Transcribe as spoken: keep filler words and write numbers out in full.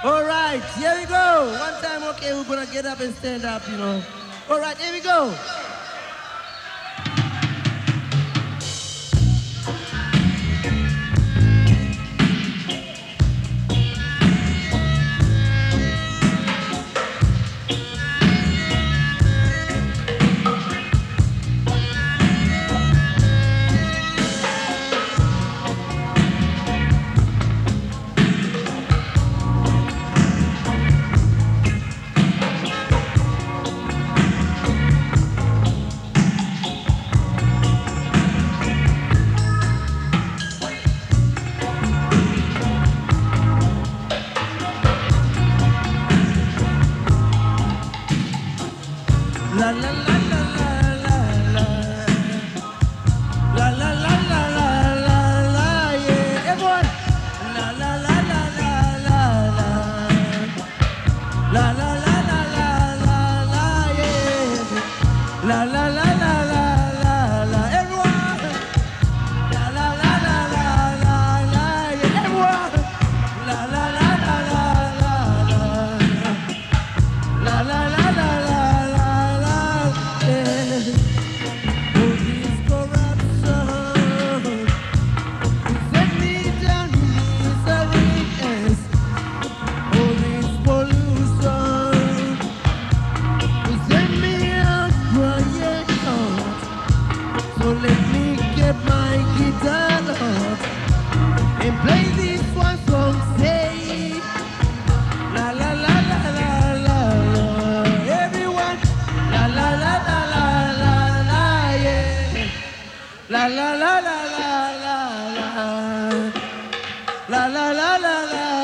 All right, here we go. One time, okay, we're gonna get up and stand up, you know. All right, here we go. La la la la la la la la la la la la la la yeah everyone la la la la la la la la la la la la la la yeah la la la la la la la everyone la la la la la la la yeah everyone la la la la la la la la la la So let me get my guitar out and play this one song. Say la la la la la la la. Everyone, la la la la la la la yeah. La la la la la la la. La la la la la.